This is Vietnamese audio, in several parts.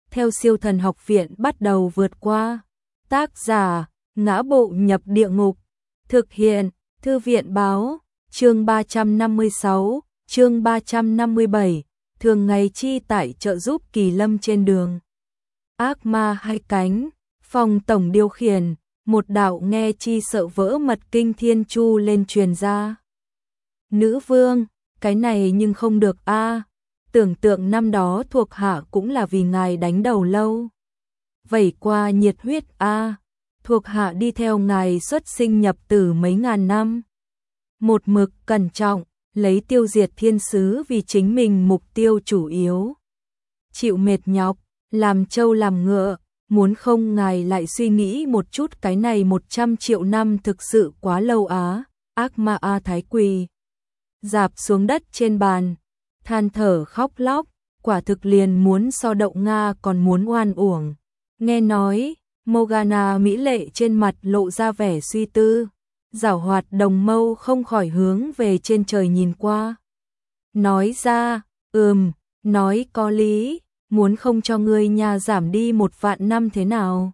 theo Siêu Thần Học Viện bắt đầu vượt qua. Tác giả: Ngã Bộ Nhập Địa Ngục. Thực hiện: Thư viện báo. Chương 356, chương 357, thường ngày chi tại trợ giúp Kỳ Lâm trên đường. Ác ma hai cánh, phòng tổng điều khiển, một đạo nghe chi sợ vỡ mật kinh thiên chu lên truyền ra. Nữ vương, cái này nhưng không được a. Tưởng tượng năm đó thuộc hạ cũng là vì ngài đánh đầu lâu. Vẩy qua nhiệt huyết a. Thuộc hạ đi theo ngài xuất sinh nhập tử mấy ngàn năm. Một mực cẩn trọng, lấy tiêu diệt thiên sứ vì chính mình mục tiêu chủ yếu. Chịu mệt nhọc, làm trâu làm ngựa, muốn không ngài lại suy nghĩ một chút, cái này 100 triệu năm thực sự quá lâu á. Ác ma A Thái quỳ dạp xuống đất trên bàn, than thở khóc lóc, quả thực liền muốn so đậu Nga còn muốn oan uổng. Nghe nói, Morgana mỹ lệ trên mặt lộ ra vẻ suy tư, giảo hoạt đồng mâu không khỏi hướng về trên trời nhìn qua. Nói ra, nói có lý, muốn không cho ngươi nhà giảm đi 1.000 năm thế nào?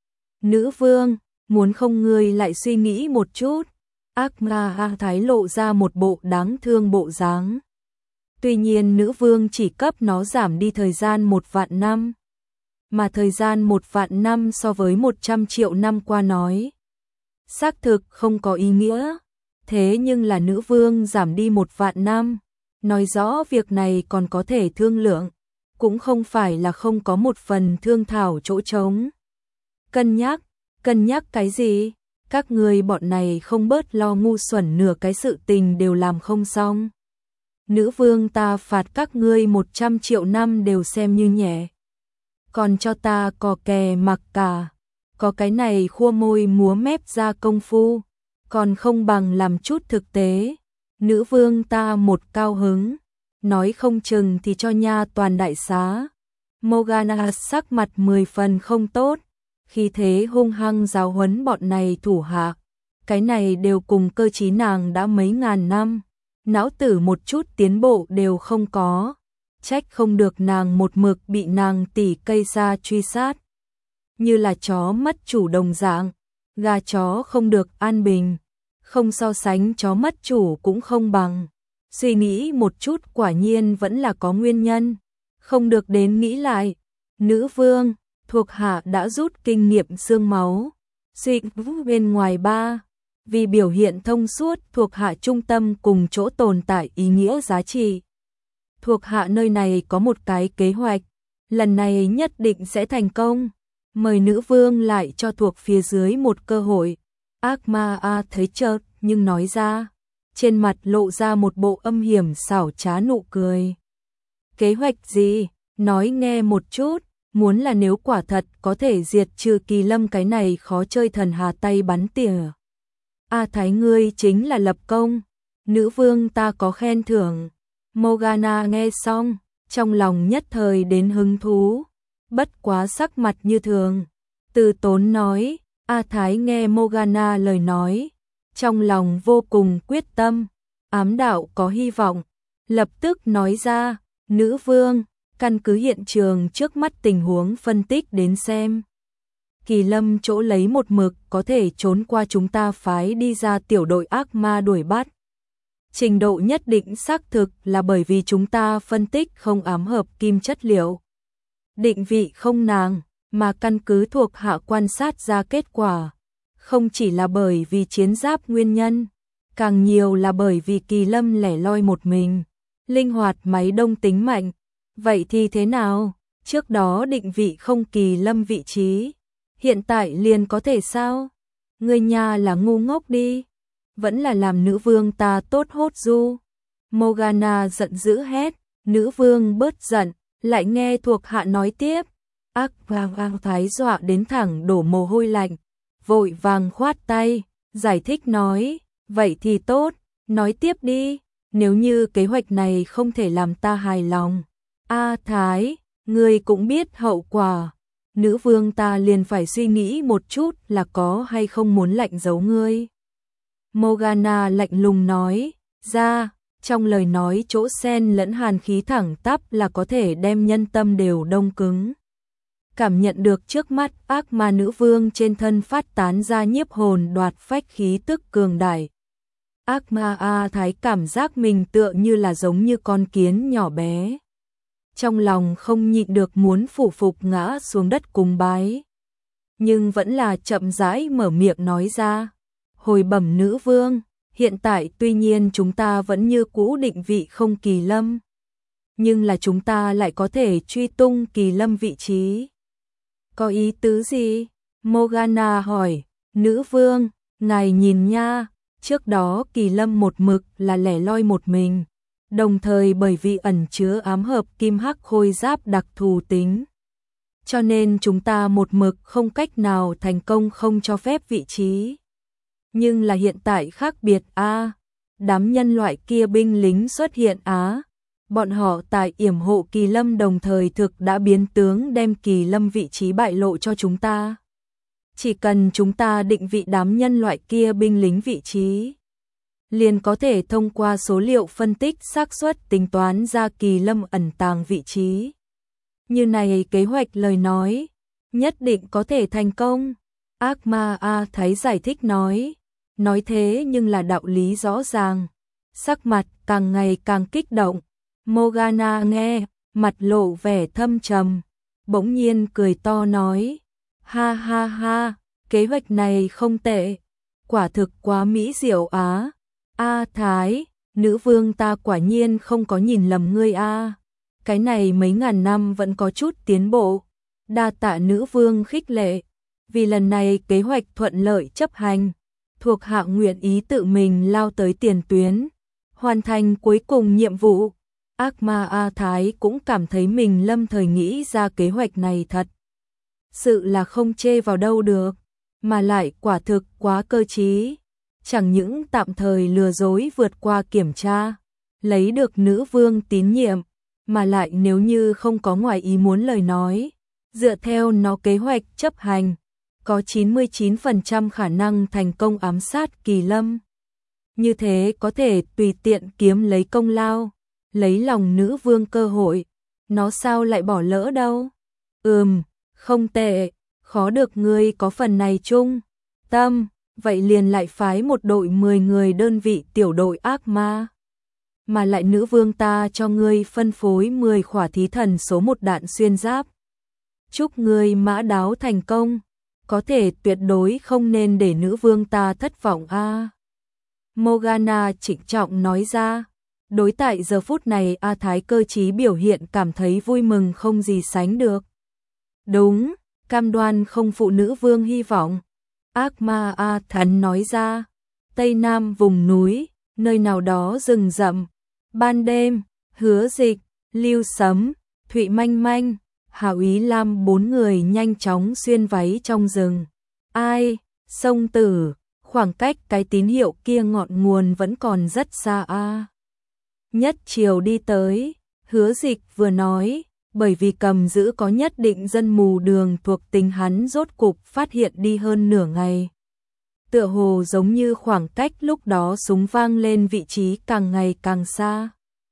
Nữ vương, muốn không ngươi lại suy nghĩ một chút. Ác ma A Thái lộ ra một bộ đáng thương bộ dáng. Tuy nhiên nữ vương chỉ cấp nó giảm đi thời gian 1.000 năm. Mà thời gian 1.000 năm so với 100 triệu năm qua nói, xác thực không có ý nghĩa. Thế nhưng là nữ vương giảm đi 1.000 năm, nói rõ việc này còn có thể thương lượng, cũng không phải là không có một phần thương thảo chỗ trống. Cân nhắc cái gì? Các người bọn này không bớt lo ngu xuẩn, nửa cái sự tình đều làm không xong. Nữ vương ta phạt các ngươi 100 triệu năm đều xem như nhẹ. Còn cho ta cò kè mặc cả, có cái này khua môi múa mép ra công phu, còn không bằng làm chút thực tế. Nữ vương ta một cao hứng, nói không chừng thì cho nha toàn đại xá. Morgana sắc mặt 10 phần không tốt, khi thế hung hăng giáo huấn bọn này thủ hạ. Cái này đều cùng cơ trí nàng đã mấy ngàn năm, não tử một chút tiến bộ đều không có. Trách không được nàng một mực bị nàng tỷ cây ra truy sát. Như là chó mất chủ đồng dạng, gà chó không được an bình, không so sánh chó mất chủ cũng không bằng. Suy nghĩ một chút quả nhiên vẫn là có nguyên nhân, không được đến nghĩ lại. Nữ vương, thuộc hạ đã rút kinh nghiệm xương máu, suy bên ngoài ba. Vì biểu hiện thông suốt thuộc hạ trung tâm cùng chỗ tồn tại ý nghĩa giá trị. Thuộc hạ nơi này có một cái kế hoạch, lần này nhất định sẽ thành công. Mời nữ vương lại cho thuộc phía dưới một cơ hội. Ác ma A thấy chợt nhưng nói ra, trên mặt lộ ra một bộ âm hiểm xảo trá nụ cười. Kế hoạch gì? Nói nghe một chút. Muốn là nếu quả thật có thể diệt trừ Kỳ Lâm cái này khó chơi thần hà tay bắn tỉa. A Thái ngươi chính là lập công, nữ vương ta có khen thưởng. Morgana nghe xong, trong lòng nhất thời đến hứng thú, bất quá sắc mặt như thường. Từ tốn nói, A Thái nghe Morgana lời nói, trong lòng vô cùng quyết tâm, ám đạo có hy vọng, lập tức nói ra, nữ vương, căn cứ hiện trường trước mắt tình huống phân tích đến xem. Kỳ Lâm chỗ lấy một mực có thể trốn qua chúng ta phái đi ra tiểu đội ác ma đuổi bắt. Trình độ nhất định xác thực là bởi vì chúng ta phân tích không ám hợp kim chất liệu. Định vị không nàng, mà căn cứ thuộc hạ quan sát ra kết quả. Không chỉ là bởi vì chiến giáp nguyên nhân, càng nhiều là bởi vì Kỳ Lâm lẻ loi một mình, linh hoạt máy đông tính mạnh. Vậy thì thế nào? Trước đó định vị không Kỳ Lâm vị trí, hiện tại liền có thể sao? Người nhà là ngu ngốc đi, vẫn là làm nữ vương ta tốt hốt du. Morgana giận dữ hét, nữ vương bớt giận, lại nghe thuộc hạ nói tiếp. Ác vang Thái dọa đến thẳng đổ mồ hôi lạnh, vội vàng khoát tay, giải thích nói, vậy thì tốt, nói tiếp đi, nếu như kế hoạch này không thể làm ta hài lòng. A Thái, ngươi cũng biết hậu quả, nữ vương ta liền phải suy nghĩ một chút là có hay không muốn lạnh giấu ngươi. Morgana lạnh lùng nói, ra, trong lời nói chỗ xen lẫn hàn khí thẳng tắp là có thể đem nhân tâm đều đông cứng. cảm nhận được trước mắt ác ma nữ vương trên thân phát tán ra nhiếp hồn đoạt phách khí tức cường đại. Ác ma A Thái cảm giác mình tựa như là giống như con kiến nhỏ bé. Trong lòng không nhịn được muốn phủ phục ngã xuống đất cùng bái. Nhưng vẫn là chậm rãi mở miệng nói ra. Hồi bẩm nữ vương, hiện tại tuy nhiên chúng ta vẫn như cũ định vị không Kỳ Lâm. Nhưng là chúng ta lại có thể truy tung Kỳ Lâm vị trí. Có ý tứ gì? Morgana hỏi. Nữ vương, ngài nhìn nha, trước đó Kỳ Lâm một mực là lẻ loi một mình. Đồng thời bởi vì ẩn chứa ám hợp kim hắc khôi giáp đặc thù tính. Cho nên chúng ta một mực không cách nào thành công không cho phép vị trí. Nhưng là hiện tại khác biệt a, đám nhân loại kia binh lính xuất hiện á. Bọn họ tại yểm hộ Kỳ Lâm đồng thời thực đã biến tướng đem Kỳ Lâm vị trí bại lộ cho chúng ta. Chỉ cần chúng ta định vị đám nhân loại kia binh lính vị trí, liền có thể thông qua số liệu phân tích xác suất tính toán ra Kỳ Lâm ẩn tàng vị trí. Như này kế hoạch lời nói, nhất định có thể thành công. Ác ma A Thái giải thích nói. Nói thế nhưng là đạo lý rõ ràng. Sắc mặt càng ngày càng kích động. Morgana nghe, mặt lộ vẻ thâm trầm. Bỗng nhiên cười to nói. Ha ha ha, kế hoạch này không tệ. Quả thực quá mỹ diệu á. A Thái, nữ vương ta quả nhiên không có nhìn lầm ngươi a. Cái này mấy ngàn năm vẫn có chút tiến bộ. Đa tạ nữ vương khích lệ. Vì lần này kế hoạch thuận lợi chấp hành, thuộc hạ nguyện ý tự mình lao tới tiền tuyến, hoàn thành cuối cùng nhiệm vụ. Ác ma A Thái cũng cảm thấy mình lâm thời nghĩ ra kế hoạch này thật sự là không chê vào đâu được, mà lại quả thực quá cơ trí. Chẳng những tạm thời lừa dối vượt qua kiểm tra, lấy được nữ vương tín nhiệm, mà lại nếu như không có ngoài ý muốn lời nói, dựa theo nó kế hoạch chấp hành, có 99% khả năng thành công ám sát Kỳ Lâm. Như thế có thể tùy tiện kiếm lấy công lao, lấy lòng nữ vương cơ hội, nó sao lại bỏ lỡ đâu. Không tệ, khó được ngươi có phần này chung tâm, vậy liền lại phái một đội 10 người đơn vị tiểu đội ác ma. Mà lại nữ vương ta cho ngươi phân phối 10 khỏa thí thần số 1 đạn xuyên giáp. Chúc ngươi mã đáo thành công, có thể tuyệt đối không nên để nữ vương ta thất vọng a. Morgana trịnh trọng nói ra. Đối tại giờ phút này A Thái cơ trí biểu hiện cảm thấy vui mừng không gì sánh được. Đúng, cam đoan không phụ nữ vương hy vọng. Ác ma A Thắn nói ra. Tây Nam vùng núi, nơi nào đó rừng rậm. Ban đêm, Hứa Dịch, Lưu Sấm, Thụy Manh Manh, Hảo Ý Lam 4 người nhanh chóng xuyên váy trong rừng. Ai, sông Tử, khoảng cách cái tín hiệu kia ngọn nguồn vẫn còn rất xa a. Nhất chiều đi tới, Hứa Dịch vừa nói, bởi vì cầm giữ có nhất định dân mù đường thuộc tính hắn rốt cục phát hiện đi hơn nửa ngày. Tựa hồ giống như khoảng cách lúc đó súng vang lên vị trí càng ngày càng xa.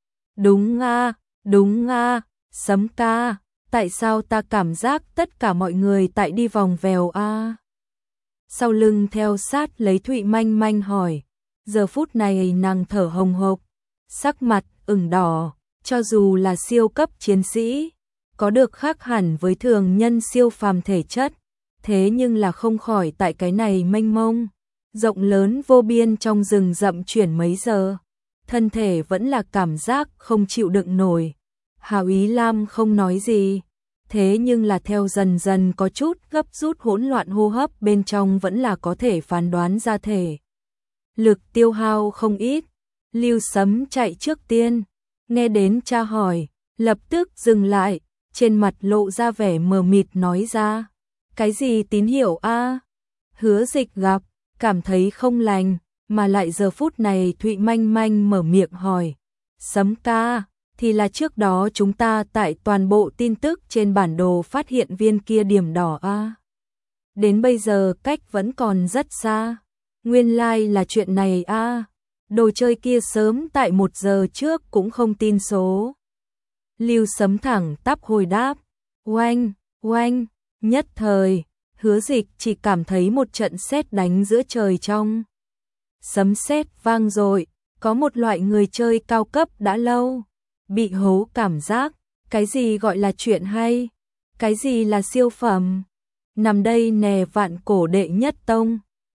Đúng a, Sấm ca, tại sao ta cảm giác tất cả mọi người tại đi vòng vèo a? Sau lưng theo sát lấy Thụy Manh Manh hỏi, giờ phút này nàng thở hồng hộc, sắc mặt ửng đỏ, cho dù là siêu cấp chiến sĩ, có được khác hẳn với thường nhân siêu phàm thể chất, thế nhưng là không khỏi tại cái này mênh mông, rộng lớn vô biên trong rừng rậm chuyển mấy giờ, thân thể vẫn là cảm giác không chịu đựng nổi. Hào Ý Lam không nói gì, thế nhưng là theo dần dần có chút gấp rút hỗn loạn hô hấp bên trong vẫn là có thể phán đoán ra thể. Lực tiêu hao không ít, Lưu Sấm chạy trước tiên, nghe đến cha hỏi, lập tức dừng lại, trên mặt lộ ra vẻ mờ mịt nói ra. Cái gì tín hiệu a? Hứa Dịch gặp, cảm thấy không lành, mà lại giờ phút này Thụy Manh Manh mở miệng hỏi. Sấm ca, thì là trước đó chúng ta tại toàn bộ tin tức trên bản đồ phát hiện viên kia điểm đỏ a. Đến bây giờ cách vẫn còn rất xa. Nguyên lai là chuyện này a. Đồ chơi kia sớm tại 1 giờ trước cũng không tin số. Lưu Sấm thẳng tắp hồi đáp. Oanh, oanh, Nhất thời, Hứa Dịch chỉ cảm thấy một trận sét đánh giữa trời trong. Sấm sét vang dội, có một loại người chơi cao cấp đã lâu bị hố cảm giác, cái gì gọi là chuyện hay, cái gì là siêu phẩm. Nằm đây nè, Vạn Cổ đệ nhất tông,